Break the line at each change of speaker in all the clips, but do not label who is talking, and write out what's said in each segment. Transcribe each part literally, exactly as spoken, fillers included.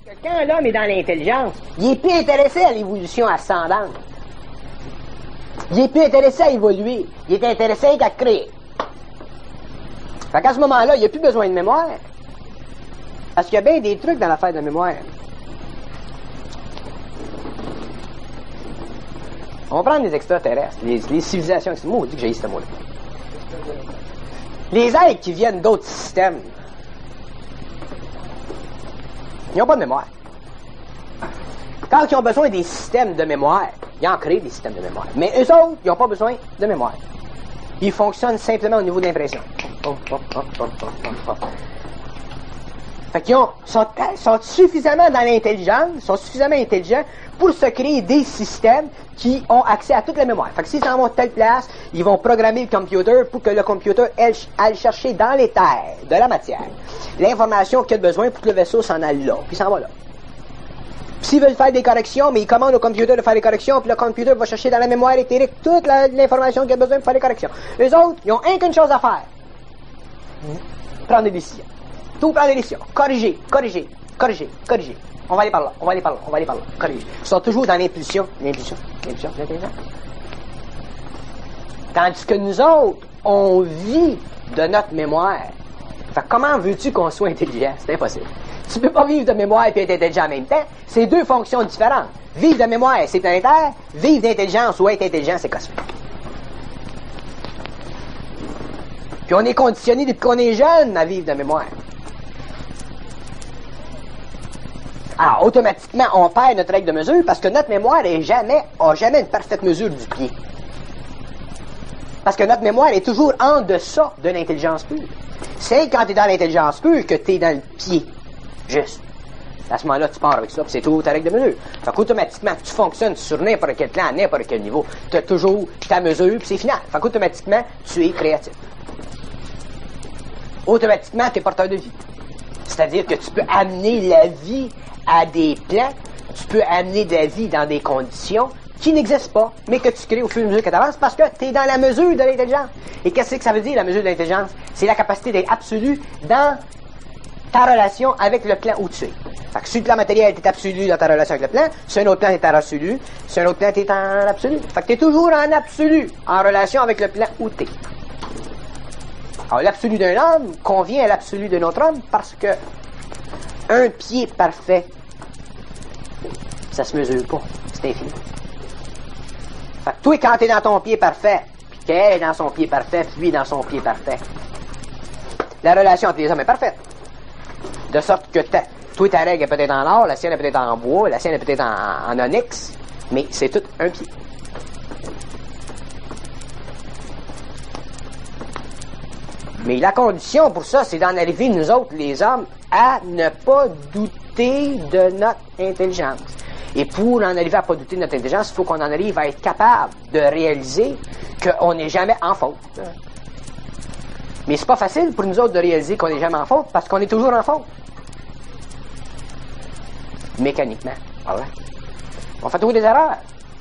Quand l'homme est dans l'intelligence, il est plus intéressé à l'évolution ascendante. Il est plus intéressé à évoluer. Il est intéressé à créer. Fait qu'à ce moment-là, il n'y a plus besoin de mémoire. Parce qu'il y a bien des trucs dans l'affaire de mémoire. On va prendre les extraterrestres, les, les civilisations. Moi, on dit que j'ai eu ce mot-là. Les êtres qui viennent d'autres systèmes, ils n'ont pas de mémoire. Quand ils ont besoin des systèmes de mémoire, ils en créent des systèmes de mémoire. Mais eux autres, ils n'ont pas besoin de mémoire. Ils fonctionnent simplement au niveau d'impression. Fait qu'ils ont, sont, sont suffisamment dans l'intelligence, sont suffisamment intelligents pour se créer des systèmes qui ont accès à toute la mémoire. Fait que s'ils s'en vont de telle place, ils vont programmer le computer pour que le computer aille, aille chercher dans les terres, de la matière, l'information qu'il a besoin pour que le vaisseau s'en aille là, puis s'en va là. S'ils veulent faire des corrections, mais ils commandent au computer de faire des corrections, puis le computer va chercher dans la mémoire éthérique toute la, l'information qu'il a besoin pour faire des corrections. Les autres, ils ont un qu'une chose à faire. Prendre des décisions. Tout prendre des décisions. Corriger, corriger, corriger, corriger. On va aller par là, on va aller par là, on va aller par là. Corriger. Ils sont toujours dans l'impulsion, l'impulsion, l'impulsion, l'intelligence. Tandis que nous autres, on vit de notre mémoire. Fait que comment veux-tu qu'on soit intelligent? C'est impossible. Tu peux pas vivre de mémoire et être intelligent en même temps. C'est deux fonctions différentes. Vivre de mémoire, c'est planétaire. Vivre d'intelligence ou être intelligent, c'est cosmique. Puis on est conditionné depuis qu'on est jeune à vivre de mémoire. Alors, automatiquement, on perd notre règle de mesure parce que notre mémoire est jamais, a jamais une parfaite mesure du pied. Parce que notre mémoire est toujours en deçà de l'intelligence pure. C'est quand tu es dans l'intelligence pure que tu es dans le pied. Juste. À ce moment-là, tu pars avec ça, puis c'est toujours ta règle de mesure. Fait qu'automatiquement, tu fonctionnes sur n'importe quel plan, à n'importe quel niveau. Tu as toujours ta mesure, puis c'est final. Fait qu'automatiquement, tu es créatif. Automatiquement, tu es porteur de vie. C'est-à-dire que tu peux amener la vie à des plans, tu peux amener de la vie dans des conditions qui n'existent pas, mais que tu crées au fur et à mesure que tu avances parce que tu es dans la mesure de l'intelligence. Et qu'est-ce que ça veut dire, la mesure de l'intelligence? C'est la capacité d'être absolu dans ta relation avec le plan où tu es. Fait que sur le plan matériel, tu es absolu dans ta relation avec le plan, sur un autre plan, tu es en absolu, sur un autre plan, tu es en absolu. Fait que tu es toujours en absolu, en relation avec le plan où tu es. Alors, l'absolu d'un homme convient à l'absolu d'un autre homme parce que un pied parfait, ça se mesure pas. C'est infini. Fait que toi, quand t'es dans ton pied parfait, puis qu'elle est dans son pied parfait, puis lui dans son pied parfait, la relation entre les hommes est parfaite. De sorte que ta, toi, ta règle est peut-être en or, la sienne est peut-être en bois, la sienne est peut-être en, en onyx, mais c'est tout un pied. Mais la condition pour ça, c'est d'en arriver, nous autres, les hommes, à ne pas douter de notre intelligence. Et pour en arriver à ne pas douter de notre intelligence, il faut qu'on en arrive à être capable de réaliser qu'on n'est jamais en faute. Mais c'est pas facile pour nous autres de réaliser qu'on n'est jamais en faute, parce qu'on est toujours en faute. Mécaniquement. Ah ouais. On fait toujours des erreurs.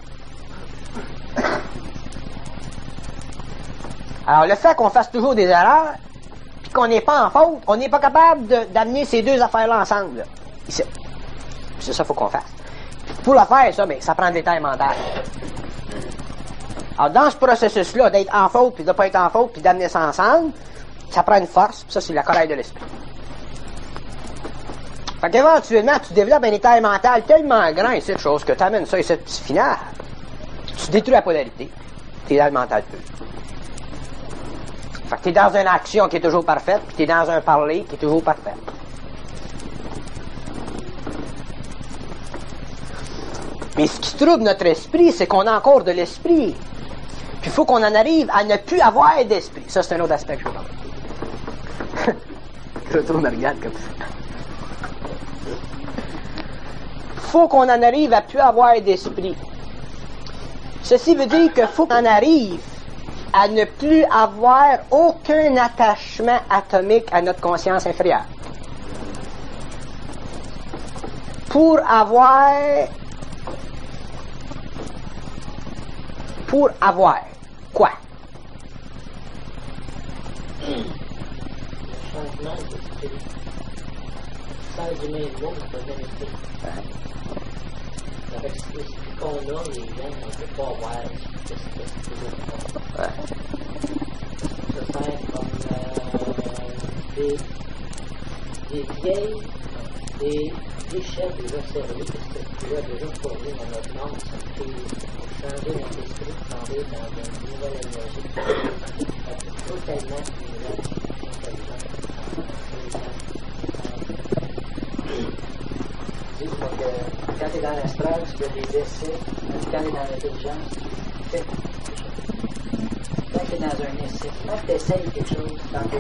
Alors, le fait qu'on fasse toujours des erreurs, puis qu'on n'est pas en faute, on n'est pas capable de, d'amener ces deux affaires-là ensemble. Là. Ici. C'est ça qu'il faut qu'on fasse. Pour le faire, ça, mais ça prend des détail mental. Alors, dans ce processus-là, d'être en faute, puis de ne pas être en faute, puis d'amener ça ensemble, ça prend une force, puis ça, c'est la colère de l'esprit. Fait qu'éventuellement, tu développes un détail mental tellement grand, cette chose, que tu amènes ça et cette petite finale. Tu détruis la polarité. Tu es dans le mental pur. Fait que t'es dans une action qui est toujours parfaite, puis t'es dans un parler qui est toujours parfait. Mais ce qui trouble notre esprit, c'est qu'on a encore de l'esprit. Puis il faut qu'on en arrive à ne plus avoir d'esprit. Ça, c'est un autre aspect que je veux parler. Je trouve me regarde comme ça. Faut qu'on en arrive à plus avoir d'esprit. Ceci veut dire qu'il faut qu'on arrive à ne plus avoir aucun attachement atomique à notre conscience inférieure. Pour avoir... Pour avoir quoi?
l'apprentissage du même mot, on peut même écrire. Avec ce qu'on a, les liens, on ne peut pas voir ce que c'est toujours pas.
Ouais.
Ça peut faire comme euh, des, des vieilles, des déchets déjà servis, que c'est déjà déjà fourni dans notre monde, ça peut changer notre esprit, tomber dans une nouvelle énergie. C'est totalement nouvelle intelligence. Donc, euh, quand tu es dans l'astral, tu fais des essais. Quand tu es dans l'intelligence, tu fais quelque chose. Quand tu es dans un essai, quand tu essayes quelque chose, tu t'en fais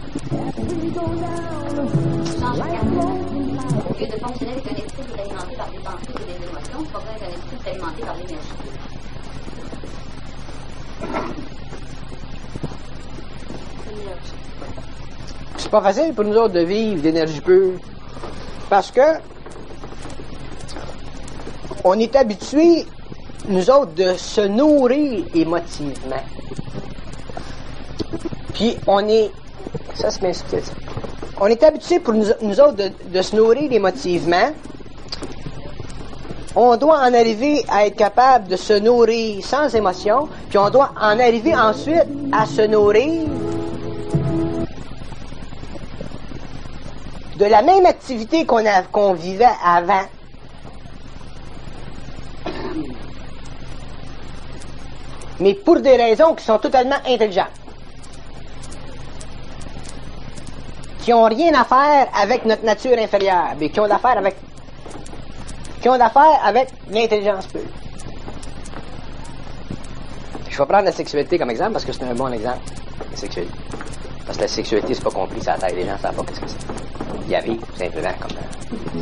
Au lieu de fonctionner avec un esprit qui est alimenté par des pensées et des émotions, il faudrait qu'un esprit qui est alimenté par l'énergie.
C'est pas facile pour nous autres de vivre d'énergie pure. Parce que on est habitués, nous autres, de se nourrir émotivement. Puis on est... Ça, c'est bien subtil, ça. On est habitués pour nous, nous autres de, de se nourrir émotivement. On doit en arriver à être capable de se nourrir sans émotion, puis on doit en arriver ensuite à se nourrir de la même activité qu'on a, qu'on vivait avant. Mais pour des raisons qui sont totalement intelligentes. Qui n'ont rien à faire avec notre nature inférieure, mais qui ont d'affaire avec qui ont d'affaire avec l'intelligence pure. Je vais prendre la sexualité comme exemple parce que c'est un bon exemple, la sexualité. Parce que la sexualité, c'est pas compris, ça tête. Les gens ne savent pas qu'est-ce que c'est. Il y avait simplement comme ça.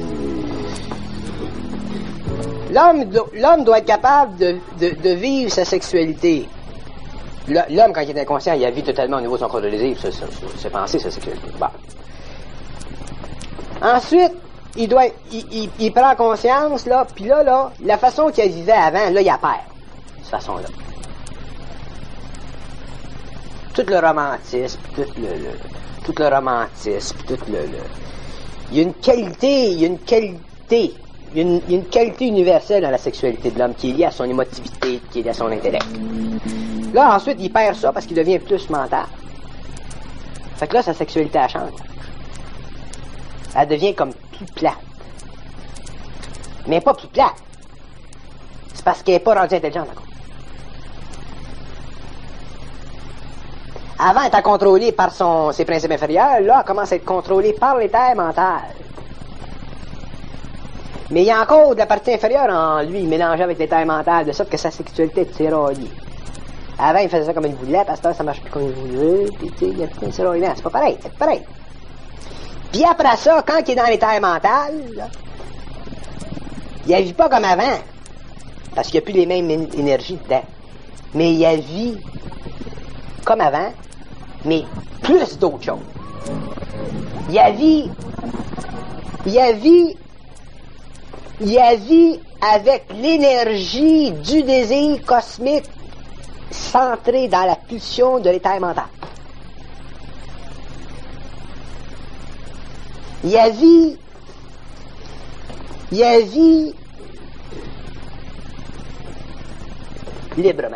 L'homme, do, l'homme doit être capable de, de, de vivre sa sexualité. L'homme, quand il est inconscient, il a vu totalement au niveau de son corps de désir, c'est penser sa sexualité. Bon. Ensuite, il doit, il, il, il prend conscience, là, puis là, là, la façon qu'il vivait avant, là, il a peur. De cette façon-là. Tout le romantisme, tout le, le tout le romantisme, tout le, le, il y a une qualité, il y a une qualité, il y a une, il y a une qualité universelle dans la sexualité de l'homme qui est liée à son émotivité, qui est liée à son intellect. Là, ensuite, il perd ça parce qu'il devient plus mental. Fait que là, sa sexualité, elle change. Elle devient comme plus plate. Mais pas plus plate. C'est parce qu'elle n'est pas rendue intelligente encore. Avant, elle était contrôlée par son, ses principes inférieurs. Là, elle commence à être contrôlée par les terres mentales. Mais il y a encore de la partie inférieure en lui, mélangée avec les terres mentales, de sorte que sa sexualité est tiraillée. Avant, il faisait ça comme il voulait, parce que ça marche plus comme il voulait, puis tu sais, il y a tout un tiraillement. C'est pas pareil, c'est pas pareil. Puis après ça, quand il est dans les terres mentales, là, il agit pas comme avant, parce qu'il n'y a plus les mêmes énergies dedans. Mais il agit comme avant, mais plus d'autres choses. Il agit, il agit, il agit avec l'énergie du désir cosmique centré dans la pulsion de l'état mental. Il agit, il agit librement.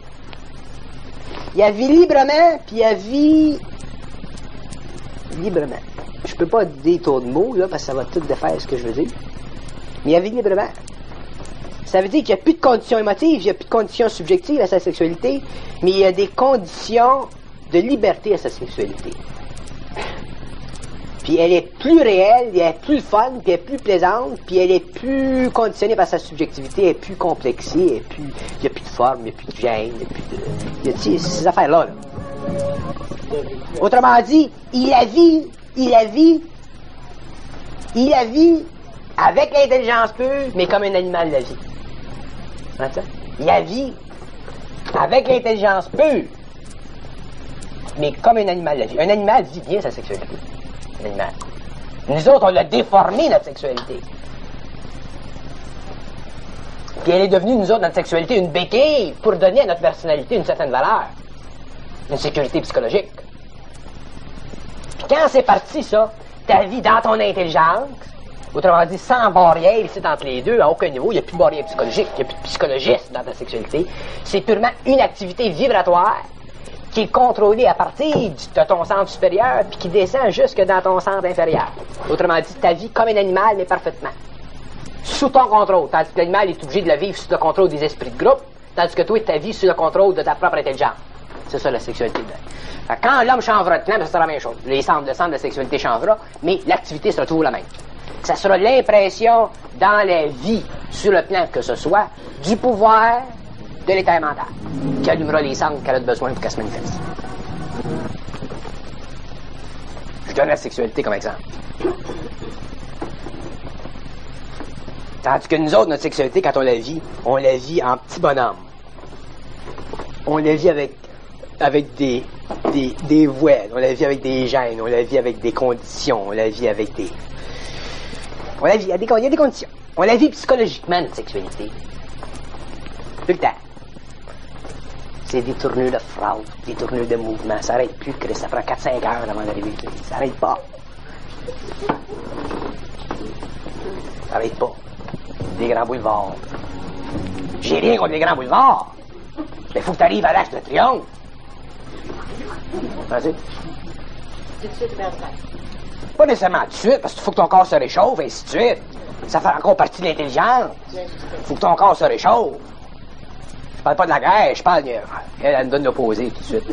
Il agit librement, puis il agit librement. Je peux pas dire trop de mots, là, parce que ça va tout défaire ce que je veux dire. Mais il agit librement. Ça veut dire qu'il n'y a plus de conditions émotives, il n'y a plus de conditions subjectives à sa sexualité, mais il y a des conditions de liberté à sa sexualité. Puis elle est plus réelle, elle est plus fun, puis elle est plus plaisante, puis elle est plus conditionnée par sa subjectivité, elle est plus complexée, elle est plus, il n'y a plus de forme, il n'y a plus de gêne, il n'y a plus de... Il y a ces affaires-là. Là. Autrement dit, il la vit, il la vit, il la vit avec l'intelligence pure, mais comme un animal la vit. Il la vit avec l'intelligence pure, mais comme un animal la vit. Un animal vit bien sa sexualité. Un animal. Nous autres, on l'a déformé, notre sexualité. Puis elle est devenue, nous autres, notre sexualité, une béquille pour donner à notre personnalité une certaine valeur. Une sécurité psychologique. Puis quand c'est parti, ça, ta vie dans ton intelligence. Autrement dit, sans barrière ici entre les deux, à aucun niveau, il n'y a plus de barrière psychologique, il n'y a plus de psychologisme dans ta sexualité. C'est purement une activité vibratoire qui est contrôlée à partir de ton centre supérieur puis qui descend jusque dans ton centre inférieur. Autrement dit, ta vie comme un animal, mais parfaitement. Sous ton contrôle, tandis que l'animal est obligé de la vivre sous le contrôle des esprits de groupe, tandis que toi, ta vie sous le contrôle de ta propre intelligence. C'est ça la sexualité. Fait que quand l'homme changera de plan, ça sera la même chose. Les centres, le centre de la sexualité changera, mais l'activité sera toujours la même. Ça sera l'impression dans la vie, sur le plan que ce soit, du pouvoir de l'état mental, qui allumera les centres qu'elle a besoin pour qu'elle se manifeste. Je donne la sexualité comme exemple. Tandis que nous autres, notre sexualité, quand on la vit, on la vit en petit bonhomme. On la vit avec, avec des, des, des voiles, on la vit avec des gènes, on la vit avec des conditions, on la vit avec des... On la vit, il y a des, il y a des conditions. On la vit psychologiquement, notre sexualité. Tout le temps. C'est des tournures de phrase, des tournures de mouvement. Ça n'arrête plus, Chris. Ça prend quatre cinq heures avant d'arriver. Ça n'arrête pas. Ça n'arrête pas. Des grands boulevards. J'ai rien contre les grands boulevards. Mais il faut que tu arrives à l'Arc de Triomphe. Vas-y.
Tout de suite vers ça.
Pas nécessairement tout de suite, parce qu'il faut que ton corps se réchauffe, et ainsi de suite. Ça fait encore partie de l'intelligence. Il faut que ton corps se réchauffe. Je parle pas de la guerre, je parle de... Elle, elle me donne l'opposé tout de suite.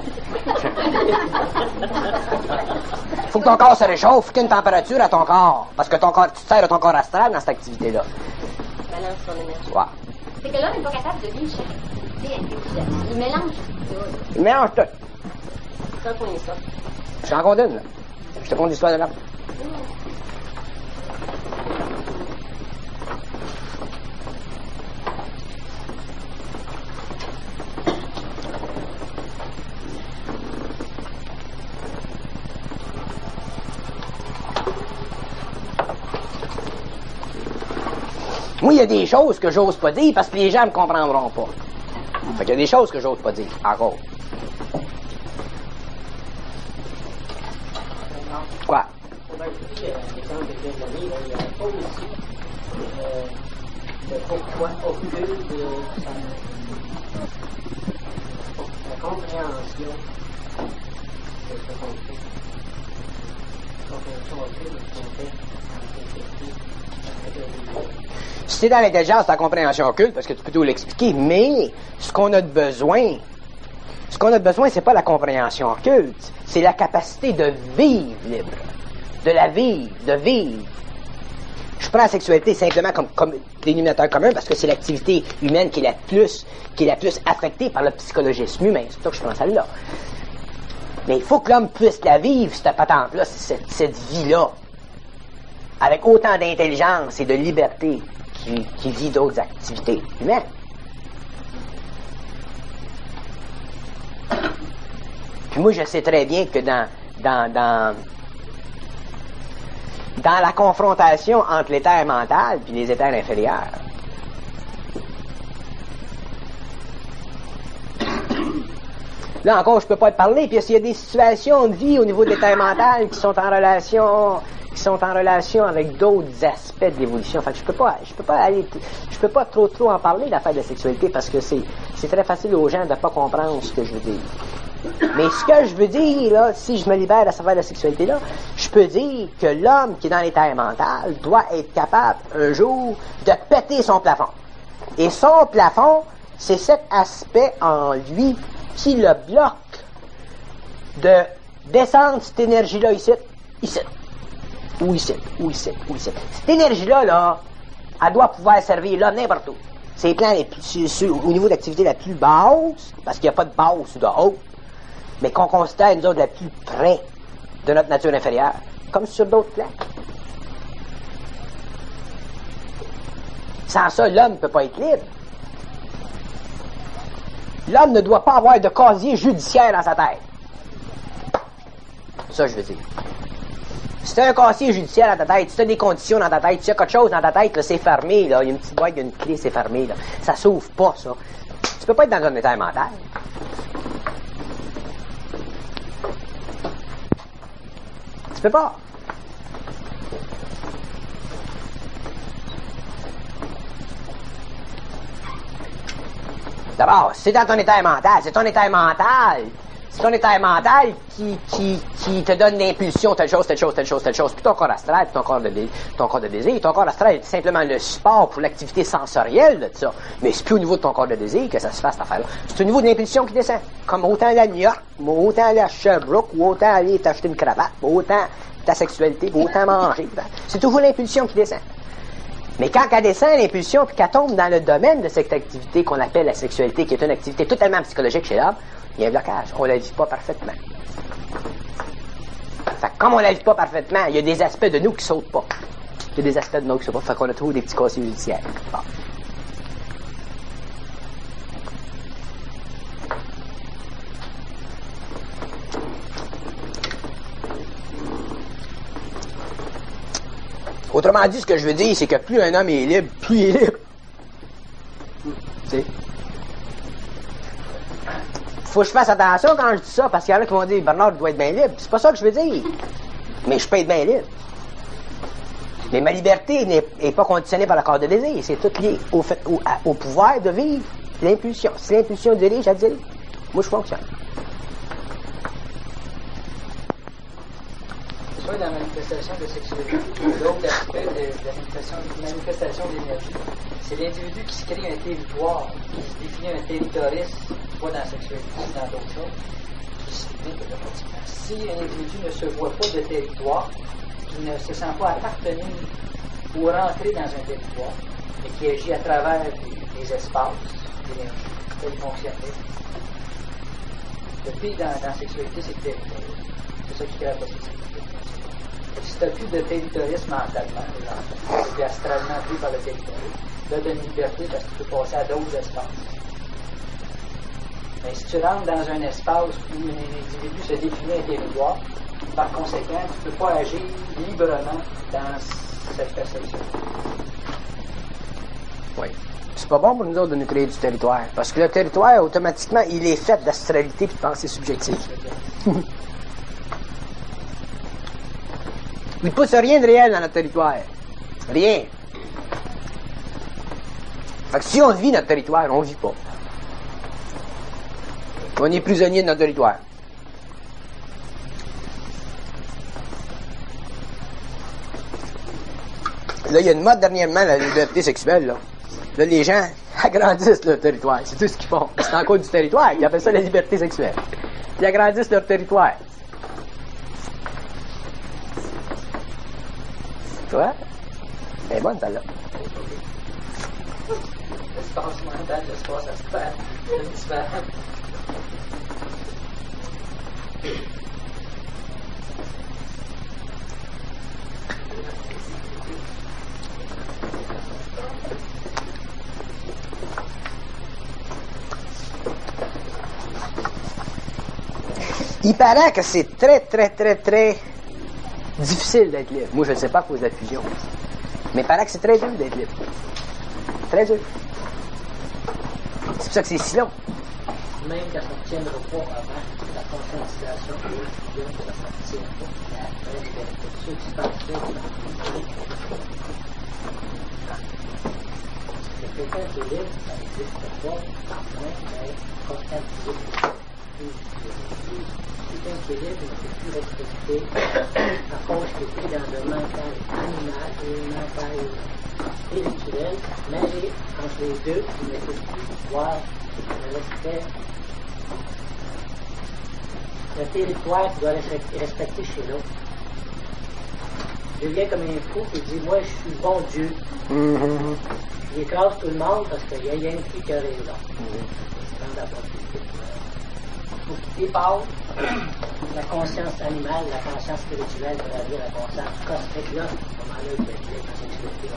Faut que ton corps se réchauffe, faut qu'il y ait une température à ton corps. Parce que ton corps, tu te sers de ton corps astral dans cette activité-là.
Balance son énergie.
Ouais.
C'est que l'homme n'est pas capable de vivre chaque activité intelligente. Il mélange tout.
Il mélange tout.
Ça, qu'on est ça.
Je t'en compte une, là. Je te compte l'histoire de l'homme. Moi, il y a des choses que j'ose pas dire parce que les gens me comprendront pas. Fait qu'il y a des choses que j'ose pas dire, encore. Quoi?
Pourquoi occulte la compréhension de ce qu'on fait. Compréhension occulte de ce qu'on fait.
Si c'est dans l'intelligence, c'est la compréhension occulte, parce que tu peux tout l'expliquer, mais ce qu'on a de besoin, ce qu'on a de besoin, c'est pas la compréhension occulte, c'est la capacité de vivre libre, de la vivre, de vivre. Je prends la sexualité simplement comme, comme dénominateur commun parce que c'est l'activité humaine qui est la plus, qui est la plus affectée par le psychologisme humain. C'est pour ça que je prends celle-là. Mais il faut que l'homme puisse la vivre, cette patente-là, cette, cette vie-là, avec autant d'intelligence et de liberté qu'il qui vit d'autres activités humaines. Puis moi, je sais très bien que dans, dans, dans, dans la confrontation entre l'éther mental et les éthers inférieurs, là encore, je peux pas te parler, puis s'il y a des situations de vie au niveau de l'éther mental qui sont en relation, qui sont en relation avec d'autres aspects de l'évolution. Fait que je peux pas, je peux pas aller, je peux pas trop trop en parler d'affaires de sexualité parce que c'est, c'est très facile aux gens de pas comprendre ce que je veux dire. Mais ce que je veux dire, là, si je me libère de cette affaire de sexualité-là, je peux dire que l'homme qui est dans l'éther mental doit être capable, un jour, de péter son plafond. Et son plafond, c'est cet aspect en lui qui le bloque de descendre cette énergie-là ici, ici, ou ici, ou ici, ou ici. Cette énergie-là, là, elle doit pouvoir servir là n'importe où. C'est les plans les plus, sur, sur, au niveau d'activité la plus basse, parce qu'il n'y a pas de basse ou de haut, mais qu'on considère, nous autres, la plus près de notre nature inférieure, comme sur d'autres plans. Sans ça, l'homme ne peut pas être libre. L'homme ne doit pas avoir de casier judiciaire dans sa tête. Ça, je veux dire. Si tu as un casier judiciaire dans ta tête, si tu as des conditions dans ta tête, si tu as quelque chose dans ta tête, là, c'est fermé, là, il y a une petite boîte, il y a une clé, c'est fermé, là. Ça s'ouvre pas, ça. Tu peux pas être dans un état mental. Tu peux pas. D'abord, c'est dans ton état mental. C'est ton état mental. C'est ton état mental qui, qui, qui te donne l'impulsion, telle chose, telle chose, telle chose, telle chose. Puis ton corps astral, puis ton corps de, dé, ton corps de désir. Ton corps astral est simplement le support pour l'activité sensorielle de ça. Mais c'est plus au niveau de ton corps de désir que ça se passe, cette affaire-là. C'est au niveau de l'impulsion qui descend. Comme autant aller à New York, ou autant aller à Sherbrooke, ou autant aller t'acheter une cravate, ou autant ta sexualité, ou autant manger. C'est toujours l'impulsion qui descend. Mais quand elle descend l'impulsion, puis qu'elle tombe dans le domaine de cette activité qu'on appelle la sexualité, qui est une activité totalement psychologique chez l'homme, il y a un blocage. On ne la vit pas parfaitement. Fait que comme on ne la vit pas parfaitement, il y a des aspects de nous qui ne sautent pas. Il y a des aspects de nous qui ne sautent pas. Fait qu'on a toujours des petits casiers judiciaires. Bon. Autrement dit, ce que je veux dire, c'est que plus un homme est libre, plus il est libre. Tu sais? Faut que je fasse attention quand je dis ça, parce qu'il y en a qui vont dire Bernard doit être bien libre. C'est pas ça que je veux dire. Mais je peux être bien libre. Mais ma liberté n'est pas conditionnée par le corps de désir. C'est tout lié au, fait, au, à, au pouvoir de vivre l'impulsion. Si l'impulsion dirige, elle dirige. Moi, je fonctionne.
Soit dans la manifestation de sexualité, l'autre aspect de, de la manifestation, manifestation d'énergie, c'est l'individu qui se crée un territoire, qui se définit un territoriste, pas dans la sexualité, dans d'autres choses, qui se limite automatiquement. Si un individu ne se voit pas de territoire, qui ne se sent pas appartenir ou rentrer dans un territoire, mais qui agit à travers des, des espaces d'énergie, tel fonctionner. Le pire dans, dans la sexualité, c'est le territoire. C'est ça qui crée la possibilité. Si tu n'as plus de territorisme mentalement, et astralement pris par le territorisme, là, tu as une liberté parce que tu peux passer à d'autres espaces. Mais si tu rentres dans un espace où un individu se définit un territoire, par conséquent, tu ne peux pas agir librement dans cette perception.
Oui. C'est pas bon pour nous autres de nous créer du territoire. Parce que le territoire, automatiquement, il est fait d'astralité et de pensée subjective. Il ne pousse rien de réel dans notre territoire. Rien. Fait que si on vit notre territoire, on ne vit pas. On est prisonnier de notre territoire. Là, il y a une mode dernièrement, la liberté sexuelle, là. Là, les gens agrandissent leur territoire. C'est tout ce qu'ils font. C'est encore du territoire. Ils appellent ça la liberté sexuelle. Ils agrandissent leur territoire. Tu vois? Elle est bonne, celle-là.
L'espace mental, l'espace astral, c'est différent.
Il paraît que c'est très, très, très, très difficile d'être libre. Moi, je ne sais pas à cause de la fusion. Mais il paraît que c'est très dur d'être libre. Très dur. C'est pour ça que c'est si long.
Même quand ça ne tiendra pas avant la conscientisation de la fusion, que ça ne tient pas, après, ceux qui se passent là, c'est quelqu'un qui est libre, ça n'existe pas, en train d'être conscientisé. Quelqu'un qui est libre ne peut plus respecter à cause qu'il est pris dans un mental animal et un mental spirituel, mais entre les deux, il ne peut plus voir le respect. Le territoire qui doit être respecté chez l'autre. Il devient comme un fou qui dit moi je suis bon Dieu.
Mm-hmm.
Il écrase tout le monde parce qu'il y a rien qui qui a raison. Mm-hmm. Il faut qu'il dépasse la conscience animale, la conscience spirituelle, c'est-à-dire la conscience cosmique là, à ce moment-là, il va être dans cette sexualité.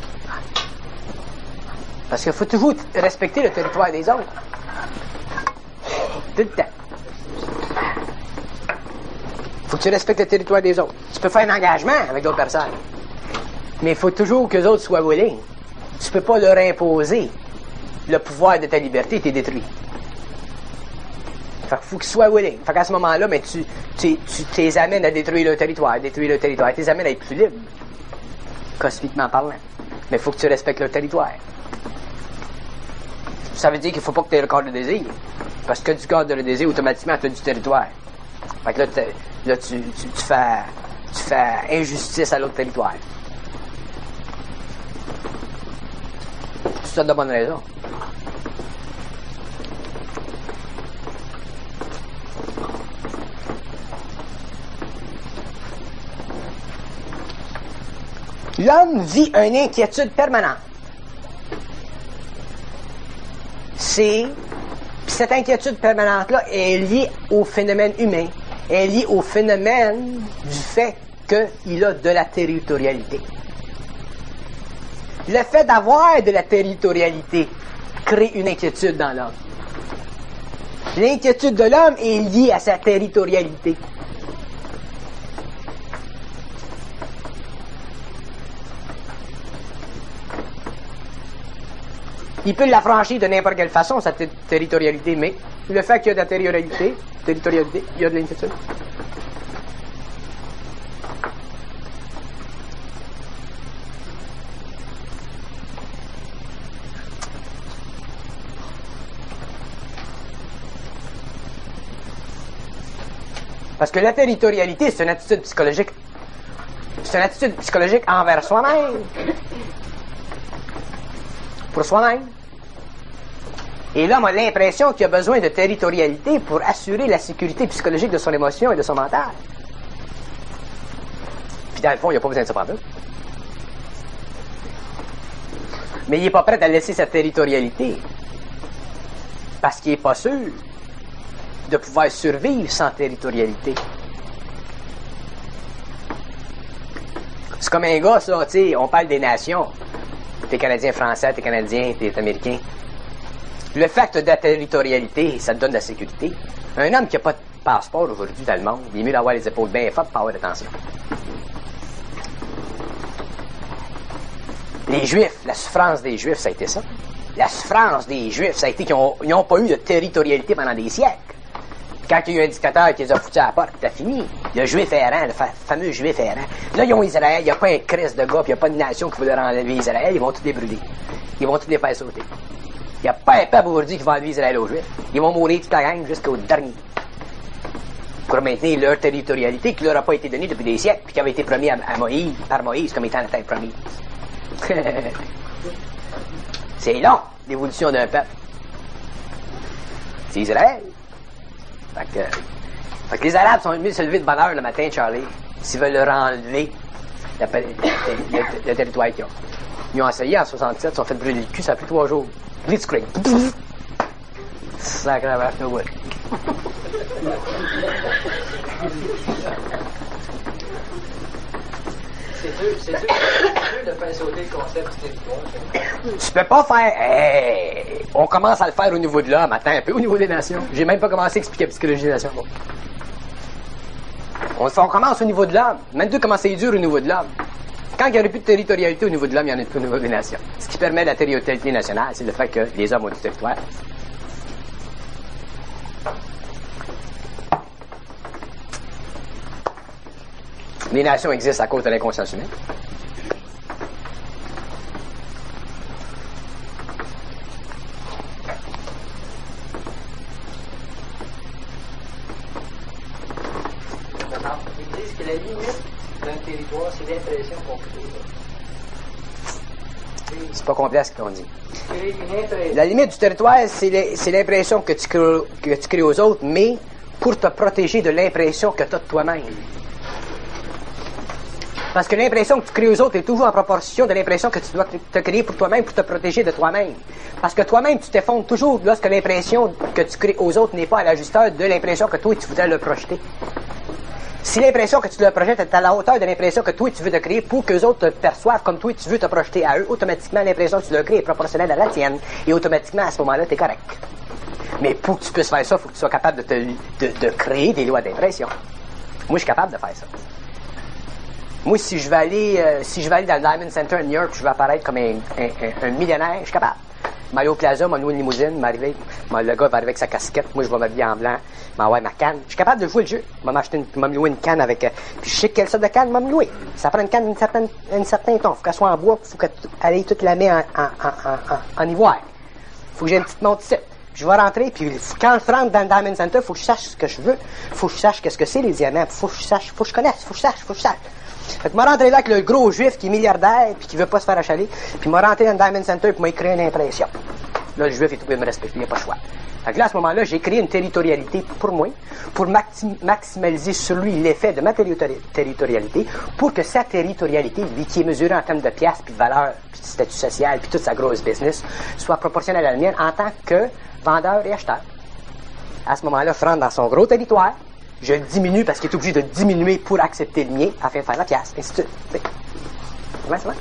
Parce qu'il faut toujours respecter le territoire des autres. Tout le temps. Faut que tu respectes le territoire des autres. Tu peux faire un engagement avec d'autres personnes. Mais il faut toujours que les autres soient willing. Tu peux pas leur imposer le pouvoir de ta liberté, t'es détruit. Fait qu'il faut qu'ils soient willing. Fait qu'à ce moment-là, mais tu, tu, tu les amènes à détruire le territoire, détruire le territoire. Tu les amènes à être plus libres. Cosmiquement parlant. Mais il faut que tu respectes leur territoire. Ça veut dire qu'il faut pas que tu aies le corps de désir. Parce que du corps de le désir, automatiquement, tu as du territoire. Fait que là, là tu, tu, tu, fais, tu fais injustice à l'autre territoire. Tout ça de bonnes raisons. L'homme vit une inquiétude permanente. C'est... Cette inquiétude permanente-là est liée au phénomène humain, est liée au phénomène du fait qu'il a de la territorialité. Le fait d'avoir de la territorialité crée une inquiétude dans l'homme. L'inquiétude de l'homme est liée à sa territorialité. Il peut l'affranchir de n'importe quelle façon, sa ter- territorialité, mais le fait qu'il y a de la territorialité, territorialité, il y a de l'inquiétude. Parce que la territorialité, c'est une attitude psychologique. C'est une attitude psychologique envers soi-même. Pour soi-même. Et l'homme a l'impression qu'il a besoin de territorialité pour assurer la sécurité psychologique de son émotion et de son mental. Puis dans le fond, il n'a pas besoin de ça pour eux. Mais il n'est pas prêt à laisser sa territorialité. Parce qu'il n'est pas sûr de pouvoir survivre sans territorialité. C'est comme un gars, ça, tu sais, on parle des nations. T'es Canadien français, t'es Canadien, t'es Américain. Le fait de la territorialité, ça te donne de la sécurité. Un homme qui n'a pas de passeport aujourd'hui dans le monde, il est mieux d'avoir les épaules bien fortes pour avoir d'attention. Les Juifs, la souffrance des Juifs, ça a été ça. La souffrance des Juifs, ça a été qu'ils n'ont pas eu de territorialité pendant des siècles. Quand il y a eu un dictateur qui les a foutus à la porte, t'as fini. Le Juif errant, le fa- fameux Juif errant. Là, ils ont Israël, il n'y a pas un Christ de gars, puis il n'y a pas de nation qui veut leur enlever Israël, ils vont tous les brûler. Ils vont tous les faire sauter. Il n'y a pas un peuple aujourd'hui qui va enlever Israël aux Juifs. Ils vont mourir toute la gang jusqu'au dernier. Pour maintenir leur territorialité qui leur a pas été donnée depuis des siècles, puis qui avait été promis à, à Moïse, par Moïse, comme étant la terre promise. C'est long, l'évolution d'un peuple. C'est Israël. Fait que, fait que les Arabes sont venus se lever de bonne heure le matin, Charlie, s'ils veulent leur enlever la, le, le, le territoire qu'ils ont. Ils ont essayé en soixante-sept, ils ont fait brûler le cul, ça a pris trois jours. Blitzkrieg. Sacré vache de wood.
C'est dur, c'est dur, c'est dur de faire sauter le concept du territoire.
Tu peux pas faire... Hey, on commence à le faire au niveau de l'homme. Attends un peu, au niveau des nations. J'ai même pas commencé à expliquer la psychologie des nations. Bon. On, on commence au niveau de l'homme. Maintenant, comment c'est dur au niveau de l'homme. Quand il n'y aurait plus de territorialité au niveau de l'homme, il y en a plus au niveau des nations. Ce qui permet la territorialité nationale, c'est le fait que les hommes ont du territoire. Les nations existent à cause de l'inconscience humaine.
Ils disent que la limite d'un territoire, c'est l'impression qu'on crée.
C'est pas complexe ce qu'on dit.
Créer une impression.
La limite du territoire, c'est le- c'est l'impression que tu, crées, que tu crées aux autres, mais pour te protéger de l'impression que tu as de toi-même. Parce que l'impression que tu crées aux autres est toujours en proportion de l'impression que tu dois te créer pour toi-même, pour te protéger de toi-même. Parce que toi-même, tu t'effondres toujours lorsque l'impression que tu crées aux autres n'est pas à la justeur de l'impression que toi, tu voudrais leur projeter. Si l'impression que tu leur projettes est à la hauteur de l'impression que toi, tu veux te créer pour qu'eux autres te perçoivent comme toi, tu veux te projeter à eux, automatiquement, l'impression que tu leur crées est proportionnelle à la tienne. Et automatiquement, à ce moment-là, tu es correct. Mais pour que tu puisses faire ça, il faut que tu sois capable de, te, de, de créer des lois d'impression. Moi, je suis capable de faire ça. Moi, si je vais aller, euh, si je vais aller dans le Diamond Center à New York, je vais apparaître comme un, un, un, un millionnaire, je suis capable. M'aller au Plaza, m'en louer une limousine, m'arriver, le gars va arriver avec sa casquette, moi je vais m'habiller en blanc, m'envoyer ma canne. Je suis capable de jouer le jeu. M'en m'acheter une, m'en louer une canne avec, euh, puis je sais quelle sorte de canne m'en louer. Ça prend une canne d'une certaine, un certain ton. Faut qu'elle soit en bois, faut qu'elle ait toute la main en, en, en, en, en ivoire. faut que j'ai une petite montre ici. Je vais rentrer, puis quand je rentre dans le Diamond Center, il faut que je sache ce que je veux. Il faut que je sache qu'est-ce que c'est, les diamants. Il faut que je sache, faut que je connaisse, il faut que je sache, il faut que je sache. Fait que moi rentrer là avec le gros juif qui est milliardaire, puis qui veut pas se faire achaler, puis moi rentrer dans le Diamond Center, puis m'a créé une impression. Là, le juif, il est obligé de me respecter, il n'y a pas le choix. Fait que là, à ce moment-là, j'ai créé une territorialité pour moi, pour maxi- maximaliser sur lui l'effet de ma territori- territorialité, pour que sa territorialité, lui qui est mesurée en termes de piastres, puis de valeur, puis de statut social, puis toute sa grosse business, soit proportionnelle à la mienne en tant que vendeur et acheteur. À ce moment-là, je rentre dans son gros territoire, je le diminue parce qu'il est obligé de diminuer pour accepter le mien afin de faire la pièce, ainsi de suite. Comment ça va?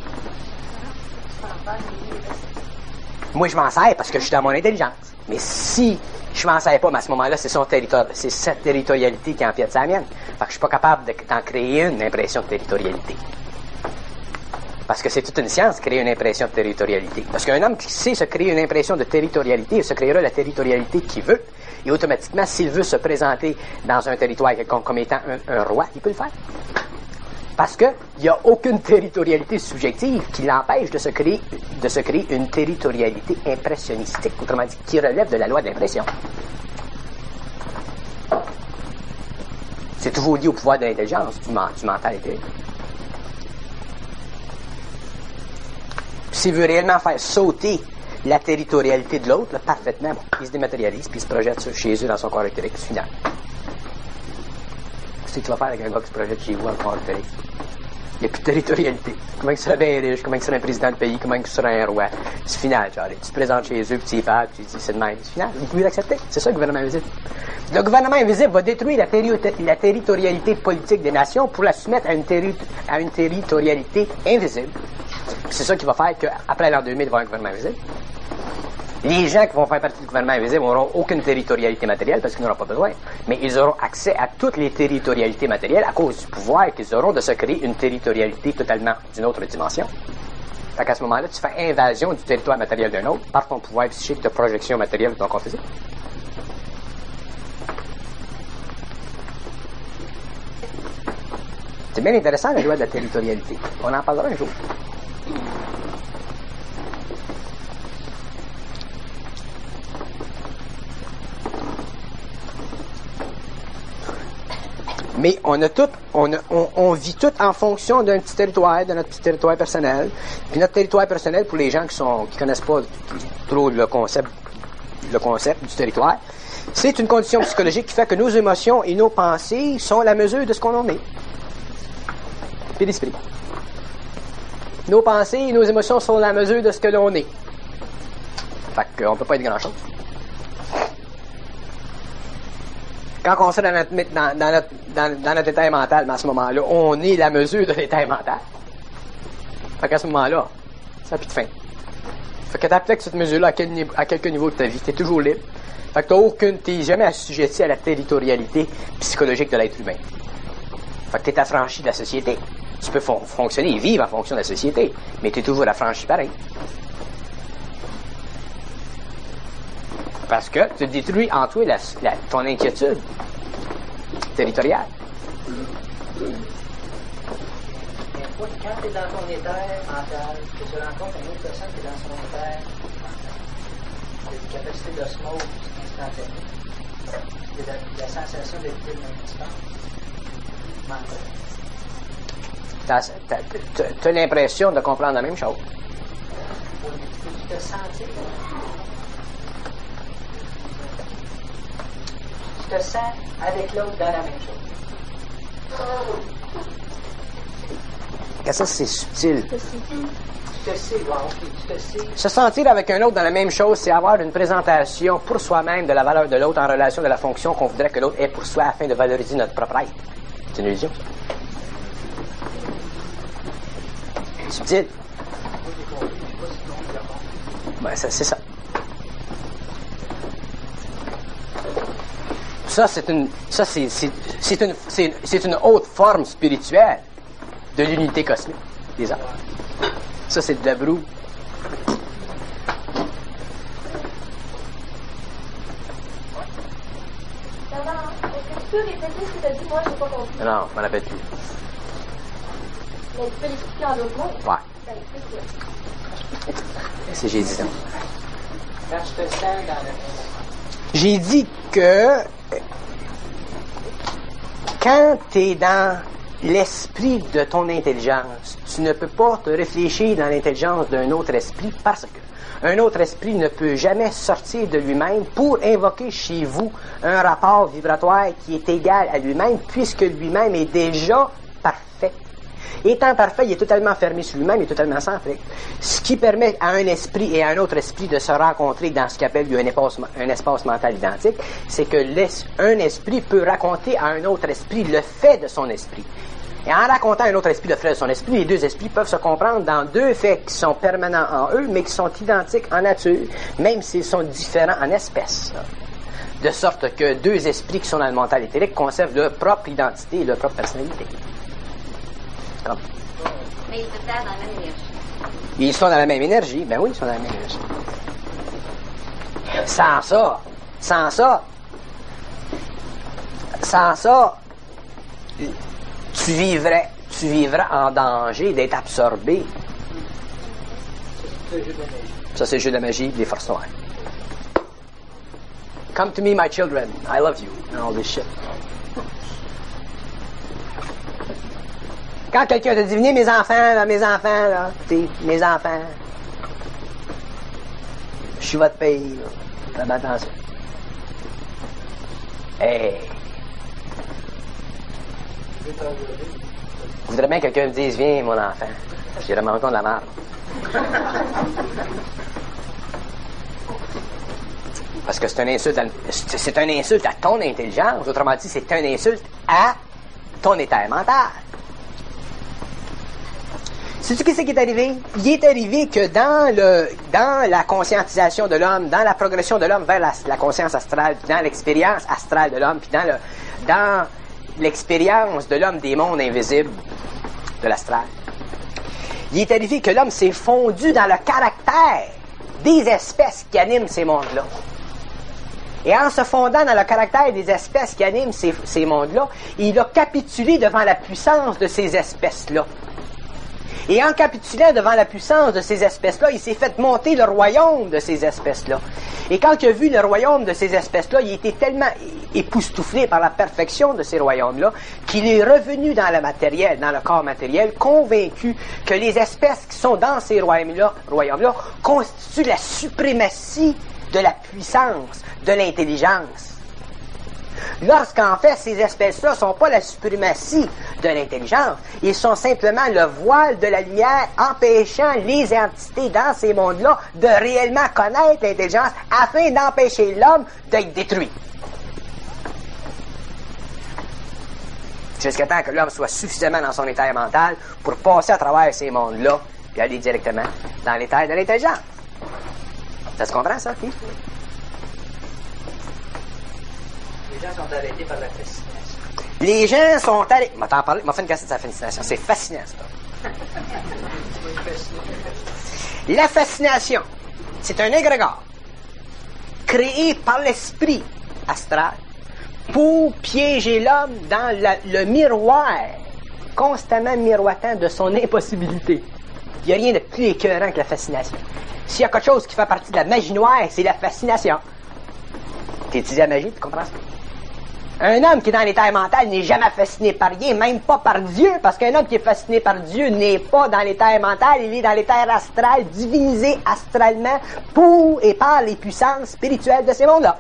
Moi, je m'en sers parce que je suis dans mon intelligence. Mais si je m'en sers pas, mais à ce moment-là, c'est son territoire, c'est sa territorialité qui empiète sa mienne. Fait que je suis pas capable de, d'en créer une impression de territorialité. Parce que c'est toute une science, créer une impression de territorialité. Parce qu'un homme qui sait se créer une impression de territorialité, il se créera la territorialité qu'il veut. Et automatiquement, s'il veut se présenter dans un territoire quelconque comme étant un, un roi, il peut le faire. Parce qu'il n'y a aucune territorialité subjective qui l'empêche de se créer, de se créer une territorialité impressionnistique, autrement dit, qui relève de la loi de l'impression. C'est toujours lié au pouvoir de l'intelligence, du, du mental intérieur. S'il veut réellement faire sauter la territorialité de l'autre, là, parfaitement, bon, il se dématérialise, puis il se projette sur, chez eux dans son corps éthérique, c'est final. Qu'est-ce que tu vas faire avec un gars qui se projette chez vous dans le corps éthérique? Il n'y a plus de territorialité. Comment il serait bien riche, comment il serait un président de pays, comment il serait un roi. C'est final, Charlie. Tu te présentes chez eux, puis tu y parles, puis tu dis c'est de même. C'est final. Vous pouvez l'accepter. C'est ça le gouvernement invisible. Le gouvernement invisible va détruire la, terri- la territorialité politique des nations pour la soumettre à une, terri- à une territorialité invisible. Puis c'est ça qui va faire qu'après l'an deux mille, il va y avoir un gouvernement invisible. Les gens qui vont faire partie du gouvernement invisible n'auront aucune territorialité matérielle parce qu'ils n'auront pas besoin. Mais ils auront accès à toutes les territorialités matérielles à cause du pouvoir qu'ils auront de se créer une territorialité totalement d'une autre dimension. Fait qu'à ce moment-là, tu fais invasion du territoire matériel d'un autre par ton pouvoir psychique de projection matérielle de ton corps physique. C'est bien intéressant la loi de la territorialité. On en parlera un jour. Mais on a tout, on, a, on, on vit tout en fonction d'un petit territoire, de notre petit territoire personnel. Puis notre territoire personnel, pour les gens qui sont qui connaissent pas trop le concept, le concept du territoire, c'est une condition psychologique qui fait que nos émotions et nos pensées sont la mesure de ce qu'on en est. Puis l'esprit. Nos pensées et nos émotions sont la mesure de ce que l'on est. Fait qu'on peut pas être grand-chose. Quand on sait dans notre, dans, dans, notre, dans, dans notre état mental, mais à ce moment-là, on est la mesure de l'état mental. Fait qu'à ce moment-là, ça n'a plus de fin. Fait que t'appliques cette mesure-là à, quel niveau, à quelque niveau de ta vie, t'es toujours libre. Fait que t'as aucune, t'es jamais assujetti à la territorialité psychologique de l'être humain. Fait que t'es affranchi de la société. Tu peux fon- fonctionner et vivre en fonction de la société, mais t'es toujours affranchi pareil. Parce que tu détruis en toi la, la, ton inquiétude territoriale.
Mais quand tu es dans ton état mental, que tu rencontres une autre personne qui est dans son état mental, il y a une capacité d'osmose instantanée. Il y a la, la sensation d'éviter le même instant.
Tu as l'impression de comprendre la même chose.
Tu te sentir. Tu te sens avec l'autre dans la même chose.
Et ça, c'est subtil.
Tu te sais, wow, okay, tu te sais.
Se sentir avec un autre dans la même chose, c'est avoir une présentation pour soi-même de la valeur de l'autre en relation de la fonction qu'on voudrait que l'autre ait pour soi afin de valoriser notre propre être. C'est une illusion, ça. Subtil. Ben, ça, c'est ça. Ça, c'est une, ça, c'est, c'est, c'est une, c'est, c'est une haute forme spirituelle de l'unité cosmique des âmes. Ça, c'est de la broue.
Est-ce que tu peux répéter ce que tu as dit? Moi, je n'ai pas compris.
Non, je m'en rappelle plus.
Mais tu peux l'expliquer en d'autres mots?
Ouais.
Ben, explique-le.
C'est j'ai dit ça.
Quand tu te sens dans le...
J'ai dit que quand tu es dans l'esprit de ton intelligence, tu ne peux pas te réfléchir dans l'intelligence d'un autre esprit parce que un autre esprit ne peut jamais sortir de lui-même pour invoquer chez vous un rapport vibratoire qui est égal à lui-même puisque lui-même est déjà parfait. Étant parfait, il est totalement fermé sur lui-même, il est totalement centré. Ce qui permet à un esprit et à un autre esprit de se rencontrer dans ce qu'appelle un espace, un espace mental identique, c'est que un esprit peut raconter à un autre esprit le fait de son esprit. Et en racontant à un autre esprit le fait de son esprit, les deux esprits peuvent se comprendre dans deux faits qui sont permanents en eux, mais qui sont identiques en nature, même s'ils sont différents en espèces. De sorte que deux esprits qui sont dans le mental éthérique conservent leur propre identité et leur propre personnalité. Comme.
Mais ils se taisent dans la même énergie.
Ils sont dans la même énergie. Ben oui, ils sont dans la même énergie. Sans ça, sans ça, sans ça, tu vivrais, tu vivrais en danger d'être absorbé. Ça, c'est le jeu de la magie des forces noires. Come to me, my children. I love you. And all this shit. Quand quelqu'un te dit, venez mes enfants, là, mes enfants, là, t'sais, mes enfants, je suis votre pays, là, faites attention. Hey! Je voudrais bien que quelqu'un me dise, viens mon enfant, j'ai vraiment compte de la merde. Parce que c'est un insulte à, c'est un insulte à ton intelligence, autrement dit, c'est un insulte à ton état mental. Sais-tu qu'est-ce qui est arrivé? Il est arrivé que dans le dans la conscientisation de l'homme, dans la progression de l'homme vers la, la conscience astrale, puis dans l'expérience astrale de l'homme, puis dans le dans l'expérience de l'homme des mondes invisibles de l'astral, il est arrivé que l'homme s'est fondu dans le caractère des espèces qui animent ces mondes-là. Et en se fondant dans le caractère des espèces qui animent ces, ces mondes-là, il a capitulé devant la puissance de ces espèces-là. Et en capitulant devant la puissance de ces espèces-là, il s'est fait monter le royaume de ces espèces-là. Et quand il a vu le royaume de ces espèces-là, il était tellement époustouflé par la perfection de ces royaumes-là qu'il est revenu dans le matériel, dans le corps matériel, convaincu que les espèces qui sont dans ces royaumes-là, royaumes-là constituent la suprématie de la puissance, de l'intelligence. Lorsqu'en fait, ces espèces-là ne sont pas la suprématie de l'intelligence, ils sont simplement le voile de la lumière empêchant les entités dans ces mondes-là de réellement connaître l'intelligence afin d'empêcher l'homme d'être détruit. Jusqu'à temps que l'homme soit suffisamment dans son état mental pour passer à travers ces mondes-là et aller directement dans l'état de l'intelligence. Ça se comprend, ça, Keith?
Les gens sont arrêtés par la fascination.
Les gens sont arrêtés... M'a t'en parlé, m'a fait une cassette de la fascination. C'est fascinant, ça. La fascination, c'est un égrégore créé par l'esprit astral pour piéger l'homme dans la, le miroir, constamment miroitant de son impossibilité. Il n'y a rien de plus écœurant que la fascination. S'il y a quelque chose qui fait partie de la magie noire, c'est la fascination. Tu étudies la magie, tu comprends ça? Un homme qui est dans l'état mental n'est jamais fasciné par rien, même pas par Dieu, parce qu'un homme qui est fasciné par Dieu n'est pas dans l'état mental, il est dans l'état astral, divinisé astralement pour et par les puissances spirituelles de ces mondes-là.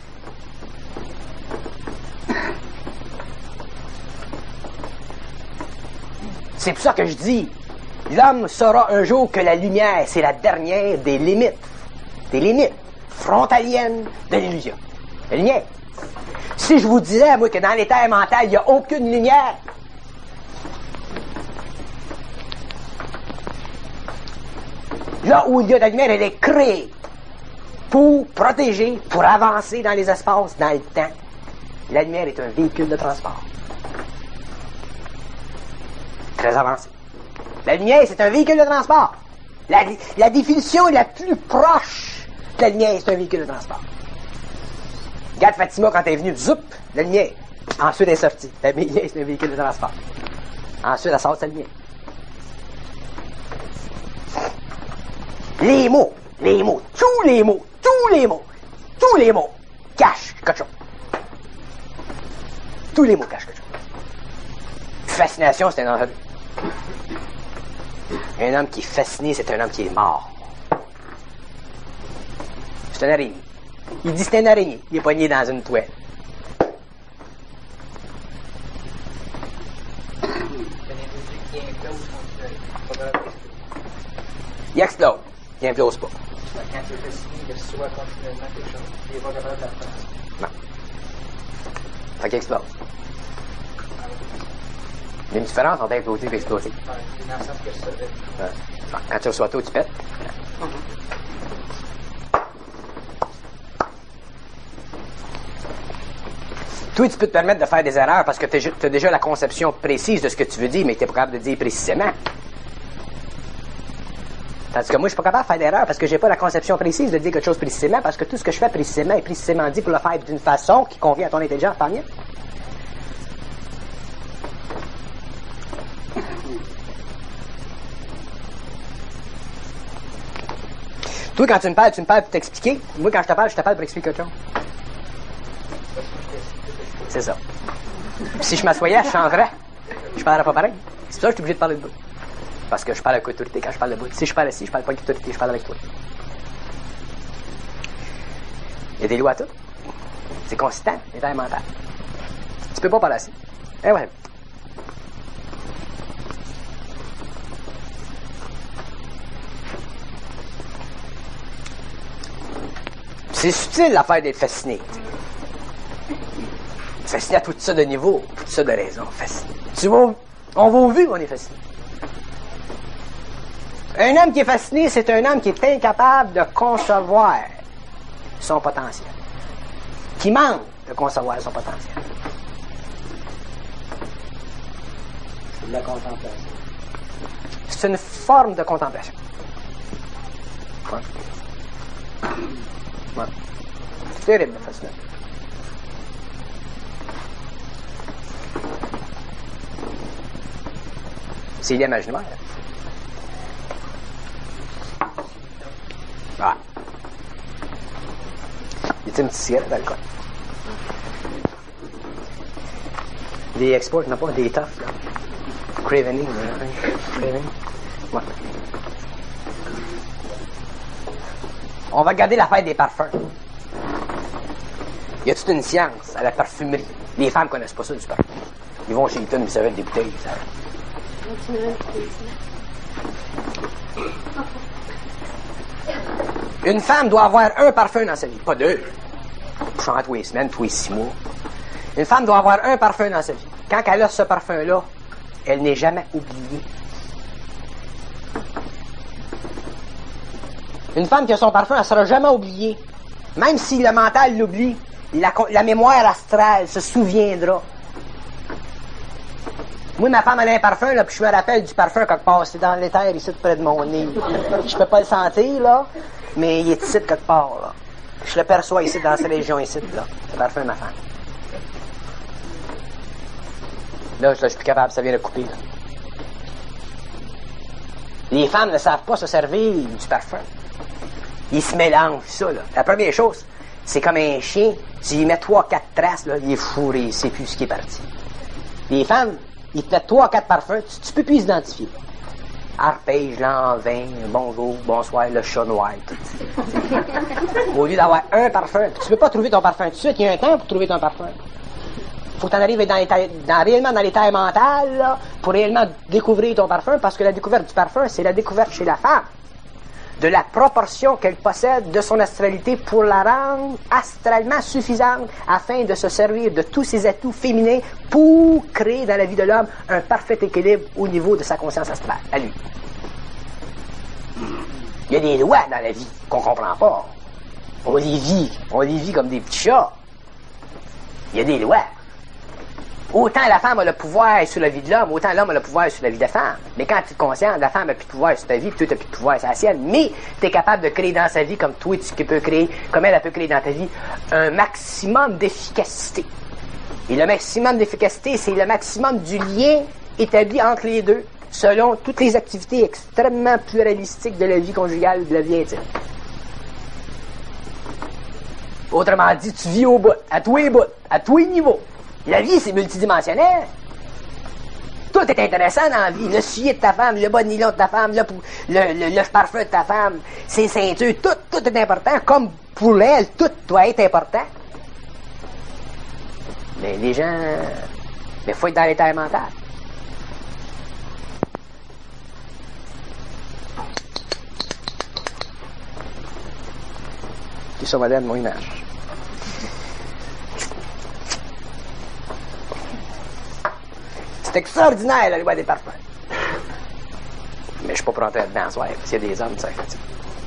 C'est pour ça que je dis, l'homme saura un jour que la lumière, c'est la dernière des limites, des limites frontaliennes de l'illusion. La lumière. Si je vous disais, moi, que dans l'état mental, il n'y a aucune lumière, là où il y a de la lumière, elle est créée pour protéger, pour avancer dans les espaces, dans le temps. La lumière est un véhicule de transport. Très avancé. La lumière, c'est un véhicule de transport. La, la définition la plus proche de la lumière, c'est un véhicule de transport. Regarde Fatima quand elle est venue, zoup, la lumière. Ensuite, elle est sortie. La lumière, c'est un véhicule de transport. Ensuite, elle sort sa lumière. Les mots. Les mots, tous les mots, tous les mots, tous les mots cachent quelque chose. Tous les mots cachent quelque chose. Fascination, c'est un homme. Un homme qui est fasciné, c'est un homme qui est mort. C'est une araignée. Il dit c'est une araignée. Il est poigné dans une toile. Il explose. Il n'implose pas.
Quand il est fasciné, il reçoit continuellement quelque chose. Il n'est pas capable de la faire.
Non. Fait qu'il explose. Il y a une différence entre imploser et exploser.
Ouais, c'est dans le sens que je savais.
Ouais. Quand tu reçois tout, tu pètes. Toi, tu peux te permettre de faire des erreurs parce que tu as déjà la conception précise de ce que tu veux dire, mais tu n'es pas capable de dire précisément. Tandis que moi, je suis pas capable de faire d'erreur parce que j'ai pas la conception précise de dire quelque chose précisément, parce que tout ce que je fais précisément est précisément dit pour le faire d'une façon qui convient à ton intelligence, tant mieux. Toi, quand tu me parles, tu me parles pour t'expliquer. Moi, quand je te parle, je te parle pour expliquer quelque chose. C'est ça. Puis si je m'assoyais, je changerais. Je parlerais pas pareil. C'est pour ça que je suis obligé de parler debout. Parce que je parle avec autorité quand je parle debout. Si je parle assis, je parle pas avec autorité, je parle avec toi. Il y a des lois à tout. C'est consistant, l'état mental. Tu peux pas parler assis. Eh ouais. C'est subtil l'affaire d'être fasciné. Fasciné à tout ça de niveau, tout ça de raison. Fasciné. Tu vois, on va au vu, on est fasciné. Un homme qui est fasciné, c'est un homme qui est incapable de concevoir son potentiel. Qui manque de concevoir son potentiel.
C'est de la contemplation.
C'est une forme de contemplation. Ouais. Ouais. C'est terrible, le fascination. C'est l'imaginaire. Ah. Y a-t-il une petite cigarette d'alcool? Des exports, non pas des toughs, là. Cravening, là. Cravening. Ouais. On va regarder l'affaire des parfums. Il y a toute une science à la parfumerie. Les femmes connaissent pas ça du parfum. Ils vont chez Hilton, ils savent des bouteilles, ça. Une femme doit avoir un parfum dans sa vie, pas deux. Change tous les semaines, tous les six mois. Une femme doit avoir un parfum dans sa vie. Quand elle a ce parfum-là, elle n'est jamais oubliée. Une femme qui a son parfum, elle ne sera jamais oubliée. Même si le mental l'oublie, la, la mémoire astrale se souviendra. Moi, ma femme, elle a un parfum, là, puis je me rappelle du parfum quelque part. C'est dans l'éther, ici, près de mon nez. Je peux pas le sentir, là, mais il est ici, quelque part, là. Je le perçois ici, dans cette région, ici, là. Le parfum de ma femme. Là, je, je suis plus capable, ça vient de couper, là. Les femmes ne savent pas se servir du parfum. Ils se mélangent, ça, là. La première chose, c'est comme un chien. Tu lui mets trois, quatre traces, là, il est fourré, il sait plus ce qui est parti. Les femmes, ils te mettent trois, quatre parfums, tu, tu peux plus identifier. Arpège, l'envin, bonjour, bonsoir, le chat noir, tout. Au lieu d'avoir un parfum, tu peux pas trouver ton parfum tout de suite, il y a un temps pour trouver ton parfum. Faut que tu en arrives dans l'état, dans, réellement dans l'état mental, là, pour réellement découvrir ton parfum, parce que la découverte du parfum, c'est la découverte chez la femme de la proportion qu'elle possède de son astralité pour la rendre astralement suffisante afin de se servir de tous ses atouts féminins pour créer dans la vie de l'homme un parfait équilibre au niveau de sa conscience astrale, à lui. Il y a des lois dans la vie qu'on comprend pas. On les vit, on les vit comme des petits chats. Il y a des lois. Autant la femme a le pouvoir sur la vie de l'homme, autant l'homme a le pouvoir sur la vie de la femme. Mais quand tu es conscient, la femme n'a plus de pouvoir sur ta vie, puis toi, tu n'as plus de pouvoir sur la sienne. Mais tu es capable de créer dans sa vie, comme toi, tu peux créer, comme elle, elle peut créer dans ta vie, un maximum d'efficacité. Et le maximum d'efficacité, c'est le maximum du lien établi entre les deux, selon toutes les activités extrêmement pluralistiques de la vie conjugale, de la vie intime. Autrement dit, tu vis au bout, à tous les bouts, à tous les niveaux. La vie, c'est multidimensionnel. Tout est intéressant dans la vie. Le soulier de ta femme, le bas de nylon de ta femme, le, le, le, le parfum de ta femme, ses ceintures, tout, tout est important. Comme pour elle, tout doit être important. Mais les gens... Mais il faut être dans l'état mental. Puis ça modèle mon image. C'est extraordinaire, la loi des parfums. Mais je suis pas pour rentrer dedans ce soir, parce qu'il y a des hommes, ça fait ça.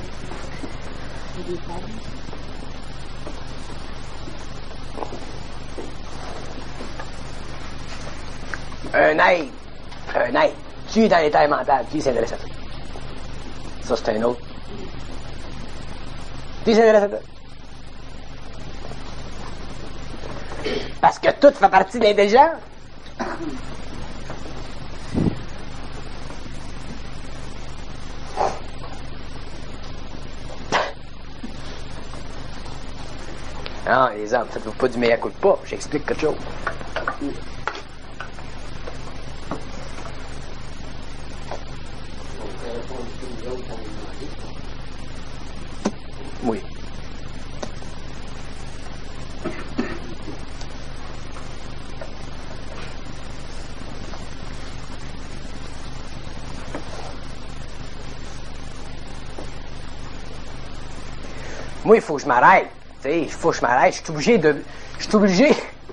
Un être, un être, tu es dans l'état mental, qui s'intéresse à ça? Ça, c'est un autre. Qui s'intéresse à ça? Parce que tout fait partie de l'intelligence. Non, les hommes, faites-vous pas du mea culpa, j'explique quelque chose. Oui. Moi, il faut que je m'arrête. Il faut que je m'arrête. Je suis obligé de... Je suis obligé...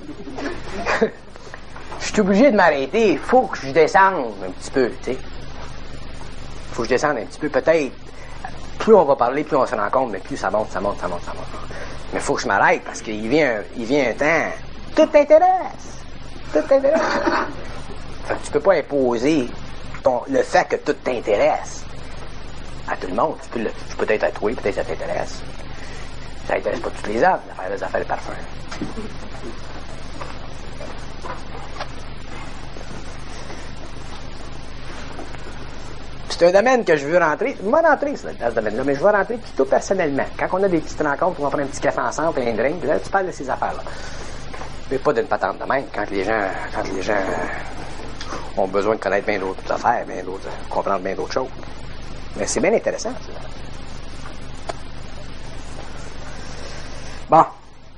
Je suis obligé de m'arrêter. Il faut que je descende un petit peu, tu sais. Il faut que je descende un petit peu. Peut-être, plus on va parler, plus on se rend compte, mais plus ça monte, ça monte, ça monte, ça monte. Mais il faut que je m'arrête parce qu'il vient, il vient un temps... Tout t'intéresse. Tout t'intéresse. Fait que tu peux pas imposer ton, le fait que tout t'intéresse à tout le monde. Tu peux le, peut-être à toi, peut-être ça t'intéresse. Ça n'intéresse pas tous les hommes, d'affaire les affaires de parfum. C'est un domaine que je veux rentrer. Je vais rentrer dans ce domaine-là, mais je vais rentrer plutôt personnellement. Quand on a des petites rencontres, on va prendre un petit café ensemble et un drink, là, tu parles de ces affaires-là. Mais pas d'une patente de même. Quand les gens, quand les gens ont besoin de connaître bien d'autres affaires, bien d'autres, comprendre bien d'autres choses. Mais c'est bien intéressant, ça. Bon.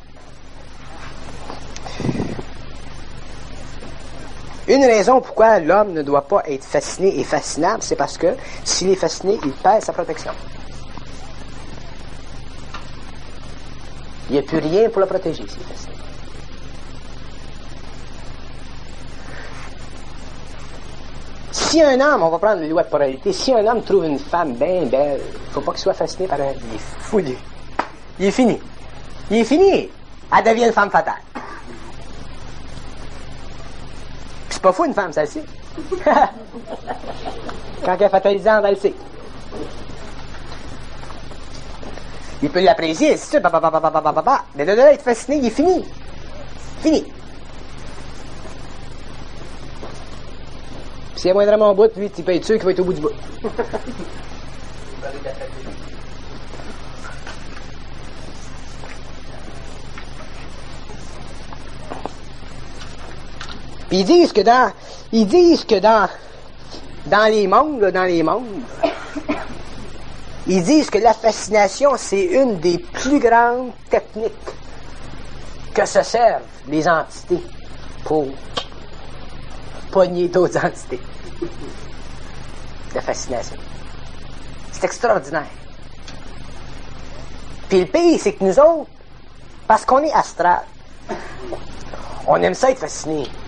Une raison pourquoi l'homme ne doit pas être fasciné et fascinable, c'est parce que s'il est fasciné, il perd sa protection. Il n'y a plus rien pour le protéger s'il est fasciné. Si un homme, on va prendre les lois de polarité, si un homme trouve une femme bien belle, il ne faut pas qu'il soit fasciné par elle. Il est fou, lui. Il est fini. Il est fini. Elle devient une femme fatale. C'est pas fou une femme, ça le sait. Quand elle est fatalisante, elle le sait. Il peut l'apprécier, c'est ça, mais de là être fasciné, il est fini. Fini. S'il y a moindrement au bout, lui, tu peux être sûr qu'il va être au bout du bout. Puis ils disent que dans, ils disent que dans, dans les mondes, là, dans les mondes, ils disent que la fascination, c'est une des plus grandes techniques que se servent les entités pour pogner d'autres entités. La fascination. C'est extraordinaire. Puis le pire, c'est que nous autres, parce qu'on est astral, on aime ça être fasciné.